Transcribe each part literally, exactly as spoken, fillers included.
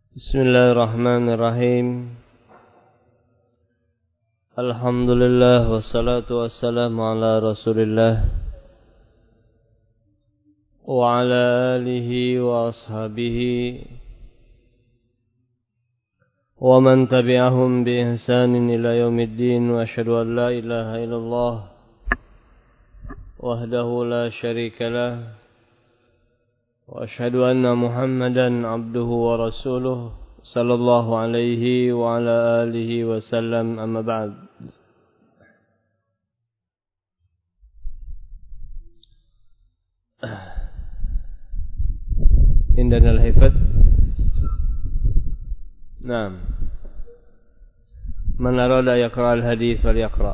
Bismillahirrahmanirrahim. Alhamdulillah wassalatu wassalamu ala Rasulillah wa ala alihi wa ashabihi wa man tabi'ahum bi ihsanin ila yaumiddin wa asyhadu an la ilaha illallah wahdahu la syarika lah wa asyhadu anna Muhammadan abduhu wa rasuluh sallallahu alaihi wa ala alihi wa sallam, amma ba'd. Indana al-hifadh. Naam. Man arada yaqra al-hadith falyaqra.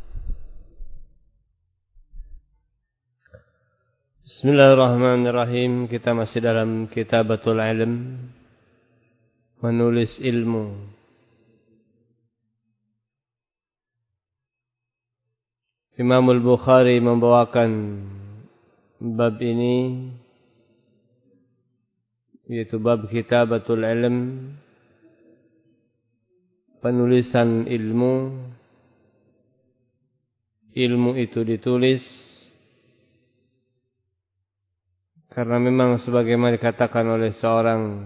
Bismillahirrahmanirrahim. Kita masih dalam Kitabatul Ilm, menulis ilmu. Imam Al-Bukhari membawakan bab ini, yaitu bab Kitabatul Ilm, penulisan ilmu. Ilmu itu ditulis karena memang sebagaimana dikatakan oleh seorang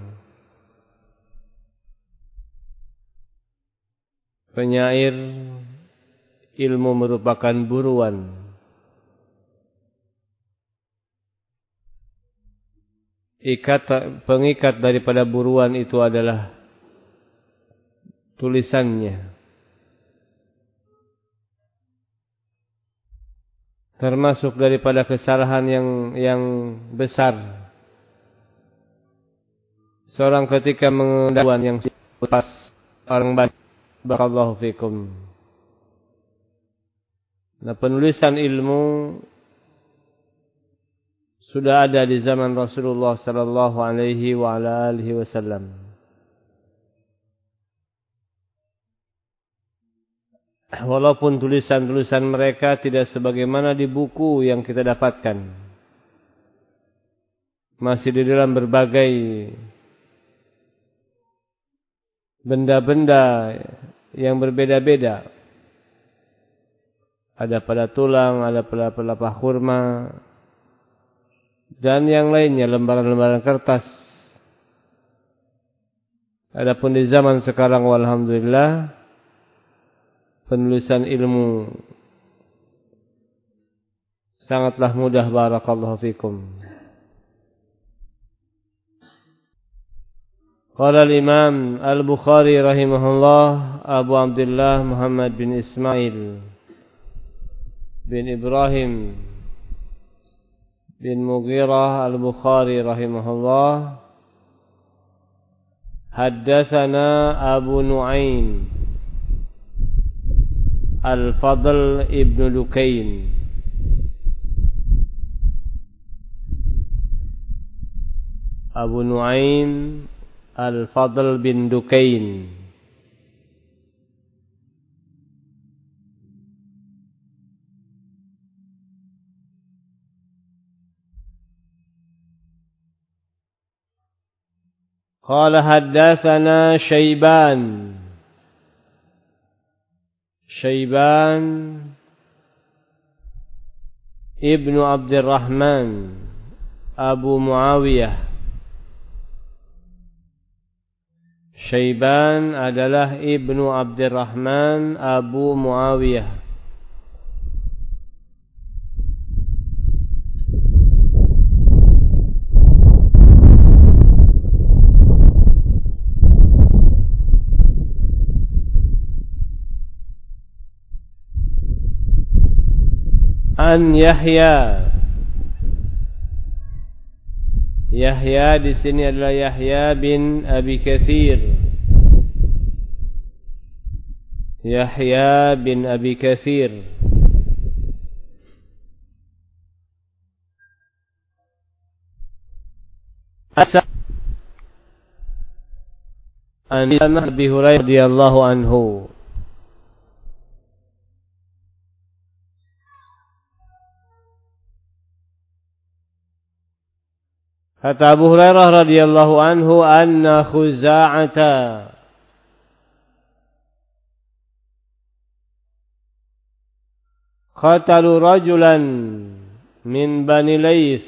penyair, ilmu merupakan buruan. Ikat, pengikat daripada buruan itu adalah tulisannya. Termasuk daripada kesalahan yang yang besar seorang ketika mengendawan yang pas orang baik. Barakallahu fikum. Nah, penulisan ilmu sudah ada di zaman Rasulullah sallallahu alaihi wa ala alihi wasallam. Walaupun tulisan-tulisan mereka tidak sebagaimana di buku yang kita dapatkan, masih di dalam berbagai benda-benda yang berbeda-beda. Ada pada tulang, ada pada pelepah kurma, dan yang lainnya, lembaran-lembaran kertas. Adapun di zaman sekarang, walhamdulillah, penulisan ilmu sangatlah mudah. Barakallahu fikum. Qala al-Imam Al-Bukhari rahimahullah, Abu Abdullah Muhammad bin Ismail bin Ibrahim bin Mughirah Al-Bukhari rahimahullah, haddatsana Abu Nu'aim Al-Fadl ibn Dukain Abu Nu'aim Al-Fadl bin Dukain qala haddatsana Syaiban Syaiban ibnu Abdurrahman Abu Muawiyah. Syaiban adalah ibnu Abdurrahman Abu Muawiyah. An Yahya. Yahya di sini adalah Yahya bin Abi Katsir. Yahya bin Abi Katsir. Asa an Abi Hurairah radhiyallahu anhu. Kata Abu Hurairah radhiyallahu anhu, anna Khuza'ata qatalu rajulan min Bani Layth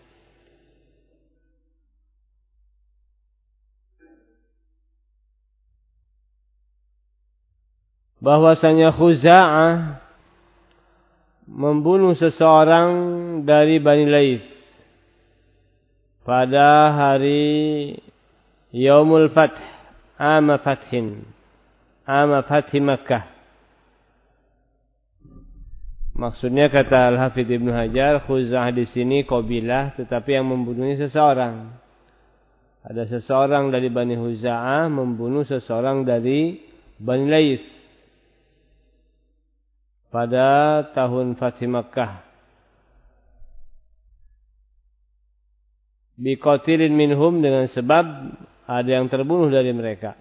bahwasanya Khuza'ah membunuh seseorang dari Bani Layth pada hari Yaumul Fath, Ama Fathin, Ama Fathi Makkah. Maksudnya kata Al-Hafidz Ibnu Hajar, Khuza'ah di sini qabilah, tetapi yang membunuhnya seseorang. Ada seseorang dari Bani Khuza'ah membunuh seseorang dari Bani Layth pada tahun Fathi Makkah. Biqatilin minhum, dengan sebab ada yang terbunuh dari mereka.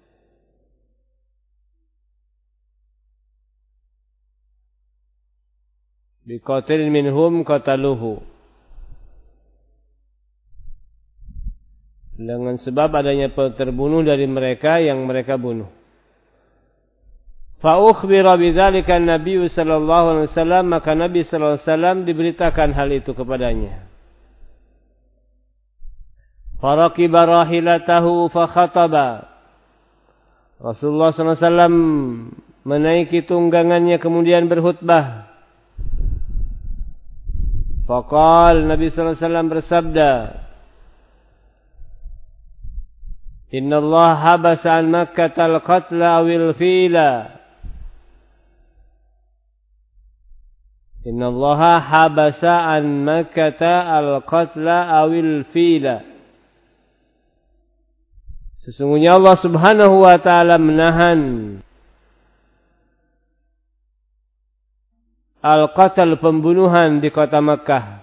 Biqatilin minhum qataluhu, dengan sebab adanya terbunuh dari mereka yang mereka bunuh. Fa ukhbira bidzalika an-nabiy sallallahu alaihi wasallam, maka Nabi sallallahu alaihi wasallam diberitakan hal itu kepadanya. Faraqiba rahilatahu fa khataba. Rasulullah sallallahu alaihi wasallam menaiki tunggangannya kemudian berkhutbah. Faqal, Nabi sallallahu alaihi wasallam bersabda, Inna Allah habasa an Makkah al-qatla awil fila. Inna Allah habasa an Makkah al-qatla awil fila. Sesungguhnya Allah subhanahu wa ta'ala menahan al-qatal, pembunuhan di kota Makkah.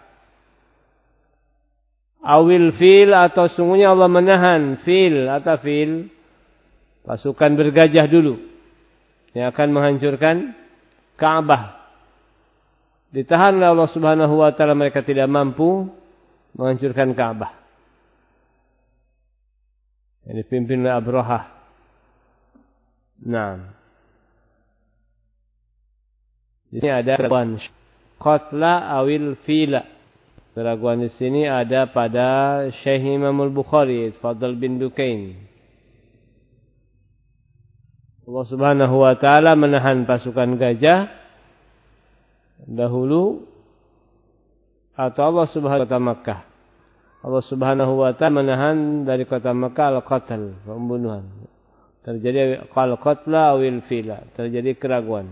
Awil fil, atau sesungguhnya Allah menahan fil atau fil, pasukan bergajah dulu yang akan menghancurkan Ka'bah. Ditahan oleh Allah subhanahu wa ta'ala, mereka tidak mampu menghancurkan Ka'bah. Yang dipimpin oleh Abrahah. Nah, di sini ada keraguan qatla awil fila. Keraguan di sini ada pada Syekh Imam Al-Bukhari, Fadl bin Dukain. Allah Subhanahu wa taala menahan pasukan gajah dahulu, atau Allah Subhanahu wa taala Makkah. Allah Subhanahu wa ta'ala menahan dari kota Makkah al-qatl, pembunuhan. Terjadi al-qatla awil fila, terjadi keraguan.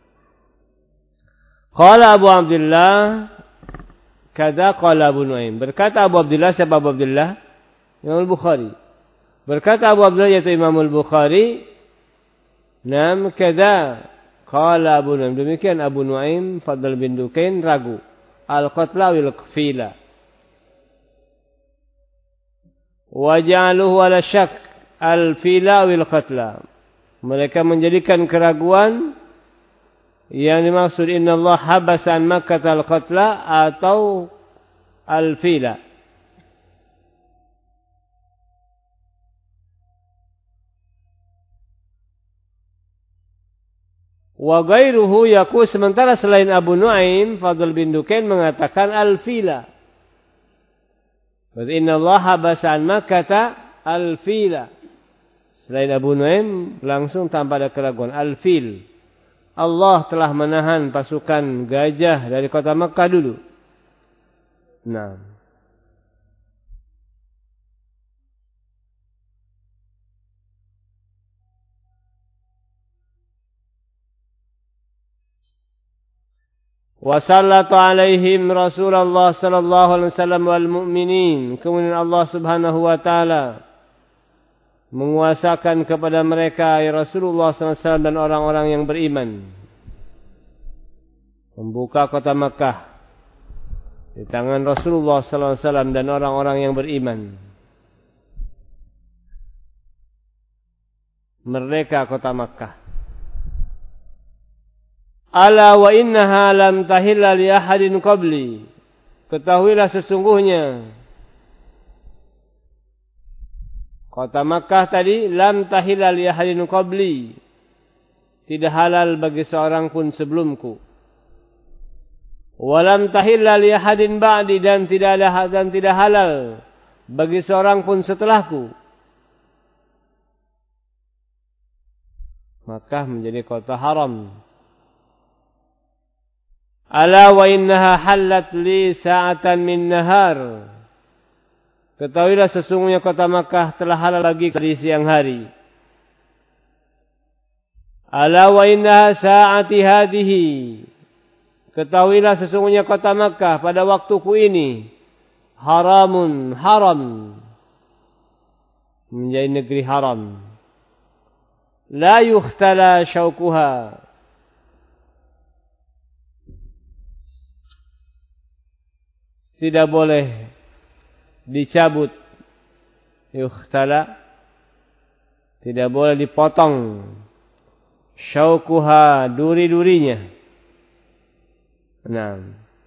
Qala Abu Abdullah, kada qala Abu Nuaim. Berkata Abu Abdullah, siapa Abu Abdullah? Imam Al-Bukhari. Berkata Abu Abdullah, yaitu Imam Al-Bukhari, nam kada qala Abu Nuaim. Demikian Abu Nuaim, Fadl bin Dukain ragu. Al-qatla awil fila. Waja'aluhu ala syak al-fila wal qatla. Mereka menjadikan keraguan yang dimaksud inna Allah habasa an Makkah al-qatla atau al-fila. Wa ghairuhu yaqul, sementara selain Abu Nuaim, Fadl bin Dukain mengatakan al-fila. Inna Allah habasa an Makkah al-fila. Selain Abu Nuaim langsung tanpa ada keraguan, al-fil. Allah telah menahan pasukan gajah dari kota Makkah dulu. Nah. Wa sallatu alaihim Rasulullah sallallahu alaihi wasallam wal mu'minin. Kemudian Allah Subhanahu wa taala menguasakan kepada mereka ya Rasulullah sallallahu alaihi wasallam dan orang-orang yang beriman. Membuka kota Makkah di tangan Rasulullah sallallahu alaihi wasallam dan orang-orang yang beriman. Merdeka kota Makkah. Ala wa innaha lam tahilla li ahadin qabli. Ketahuilah sesungguhnya Kota Makkah tadi lam tahilla li ahadin qabli. Tidak halal bagi seorang pun sebelumku. Walam tahilla li ahadin ba'di, dan tidak ada dan tidak halal bagi seorang pun setelahku. Makkah menjadi kota haram. Ala wa innaha halat li sa'atan min nahar. Ketahuilah sesungguhnya kota Makkah telah halal bagi di siang hari. Ala wa innaha sa'ati hadihi. Ketahuilah sesungguhnya kota Makkah pada waktuku ini haramun, haram. Menjadi negeri haram. La yukhtala syaukuha. Tidak boleh dicabut. Yukhtala. Tidak boleh dipotong. Syaukuha, duri-durinya. Nah.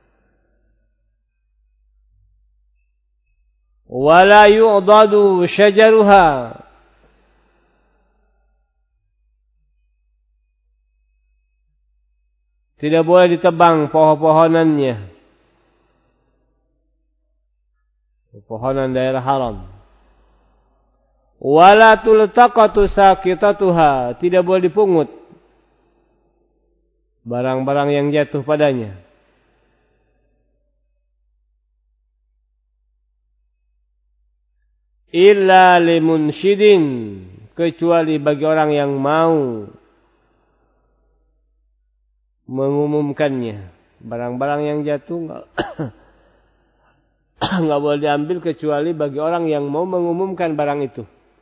Wala yu'dadu syajaruha. Tidak boleh ditebang pohon-pohonannya. Pohonan daerah haram. Wala tultaqatu saqitatuha. Tidak boleh dipungut barang-barang yang jatuh padanya. Illa limunsyidin, kecuali bagi orang yang mau mengumumkannya. Barang-barang yang jatuh enggak enggak boleh diambil kecuali bagi orang yang mau mengumumkan barang itu.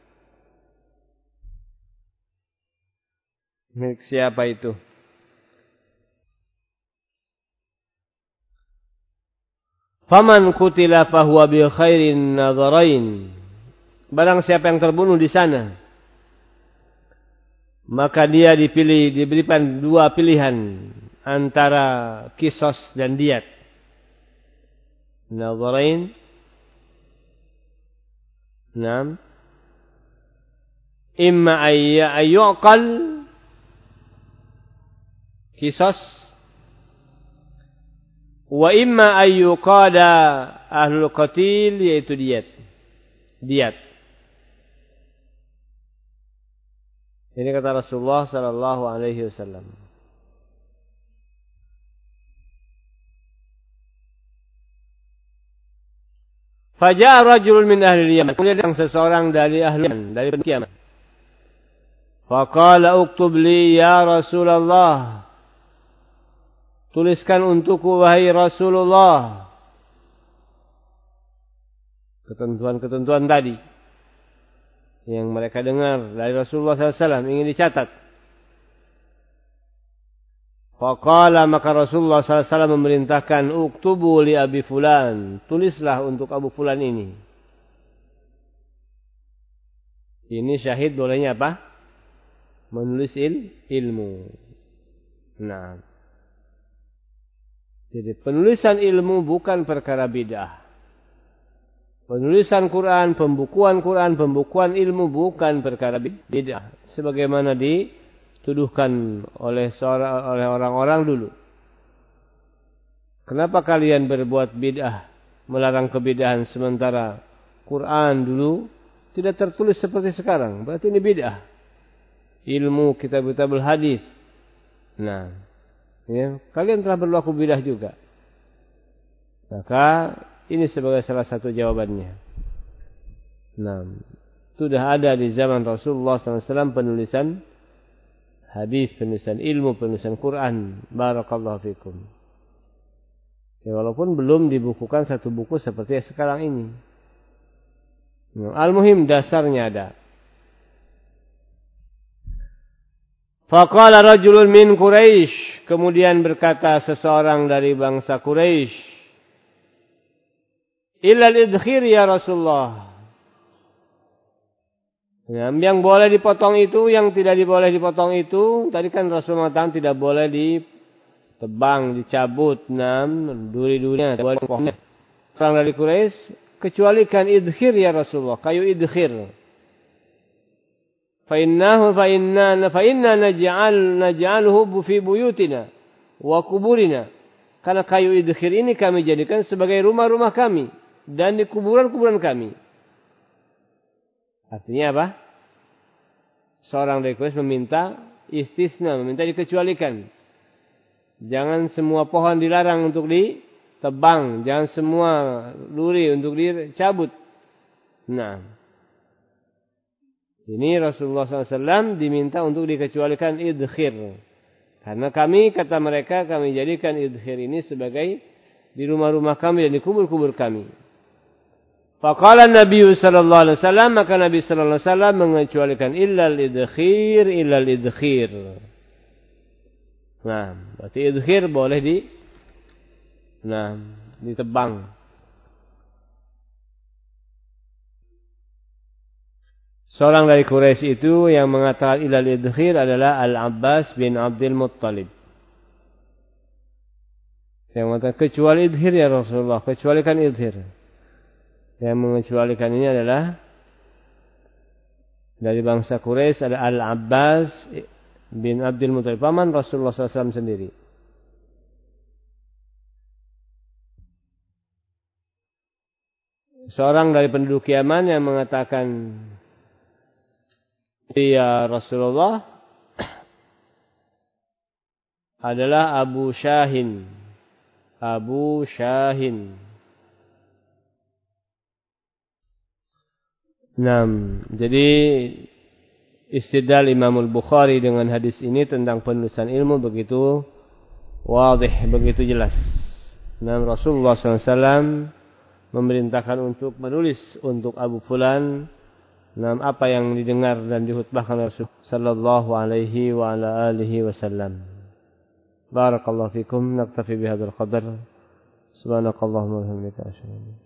Milik siapa itu? Faman qutila fahuwa bi khairin nadharain. Barang siapa yang terbunuh di sana, maka dia dipilih, diberikan dua pilihan antara kisos dan diat. Nadharain. Naam. Imma ayyuqal kisos, wa imma ayyuqada ahlul qatil, yaitu diat. Diat. Ini kata Rasulullah sallallahu alaihi wasallam. Faja'a rajulun min ahli Yaman. Kemudian seseorang dari ahli Yaman, dari penduduk Yaman. Faqala uktub li ya Rasulullah. Tuliskan untukku wahai Rasulullah. Ketentuan-ketentuan tadi yang mereka dengar dari Rasulullah sallallahu alaihi wasallam ingin dicatat. Faqala, maka Rasulullah sallallahu alaihi wasallam memerintahkan, uktubu li Abi Fulan, tulislah untuk Abu Fulan ini. Ini syahid bolehnya apa? Menulis il, ilmu. Nah. Jadi penulisan ilmu bukan perkara bid'ah. Penulisan Quran, pembukuan Quran, pembukuan ilmu bukan perkara bid'ah. Sebagaimana dituduhkan oleh seorang, oleh orang-orang dulu. Kenapa kalian berbuat bid'ah, melarang kebid'ahan, sementara Quran dulu tidak tertulis seperti sekarang? Berarti ini bid'ah. Ilmu kitab-kitab hadis. Nah, ya, kalian telah berlaku bid'ah juga. Maka ini sebagai salah satu jawabannya. Nah, sudah ada di zaman Rasulullah sallallahu alaihi wasallam penulisan hadis, penulisan ilmu, penulisan Quran. Barakallahu fikum. Ya, walaupun belum dibukukan satu buku seperti yang sekarang ini. Nah, al-muhim dasarnya ada. Faqala rajulun min Quraisy. Kemudian berkata seseorang dari bangsa Quraisy. Illal idkhir ya Rasulullah. Ya, yang boleh dipotong itu, yang tidak diboleh dipotong itu. Tadi kan Rasulullah mengatakan tidak boleh ditebang, dicabut, nam, duri-durinya, boleh pohonnya. Orang dari Quraisy, kecualikan idkhir ya Rasulullah, kayu idkhir. fa innahu fa inna fa inna naj'al naj'aluhu fi buyutina wa kuburina. Karena kayu idkhir ini kami jadikan sebagai rumah-rumah kami dan di kuburan-kuburan kami. Artinya apa? Seorang dari Quraisy meminta istisna, meminta dikecualikan. Jangan semua pohon dilarang untuk ditebang, jangan semua duri untuk dicabut. Nah, ini Rasulullah shallallahu alaihi wasallam diminta untuk dikecualikan idkhir. Karena kami, kata mereka, kami jadikan idkhir ini sebagai di rumah-rumah kami dan di kubur-kubur kami. Faqala Nabi sallallahu alaihi wasallam, maka Nabi sallallahu alaihi wasallam mengecualikan illal idkhir, illal idkhir. Nah, berarti idkhir boleh di nah, ditebang. Seorang dari Quraisy itu yang mengatakan ilal idkhir adalah Al-Abbas bin Abdul Muttalib. Yang mengatakan kecuali idkhir ya Rasulullah, kecualikan idkhir. Yang mengecualikan ini adalah dari bangsa Quraisy ada Al-Abbas bin Abdul Muttalib, paman Rasulullah shallallahu alaihi wasallam sendiri. Seorang dari penduduk Yaman yang mengatakan, ya Rasulullah adalah Abu Syahin. Abu Syahin. Nah, jadi istidlal Imam Al-Bukhari dengan hadis ini tentang penulisan ilmu begitu wadih, begitu jelas. Nah, Rasulullah shallallahu alaihi wasallam memerintahkan untuk menulis untuk Abu Fulan nah, apa yang didengar dan dihutbahkan Rasulullah sallallahu alaihi wa ala alihi wasallam. Barakallahu fikum, naktafi bihadzal qadar. Subhanakallahumma wa bihamdika asyhadu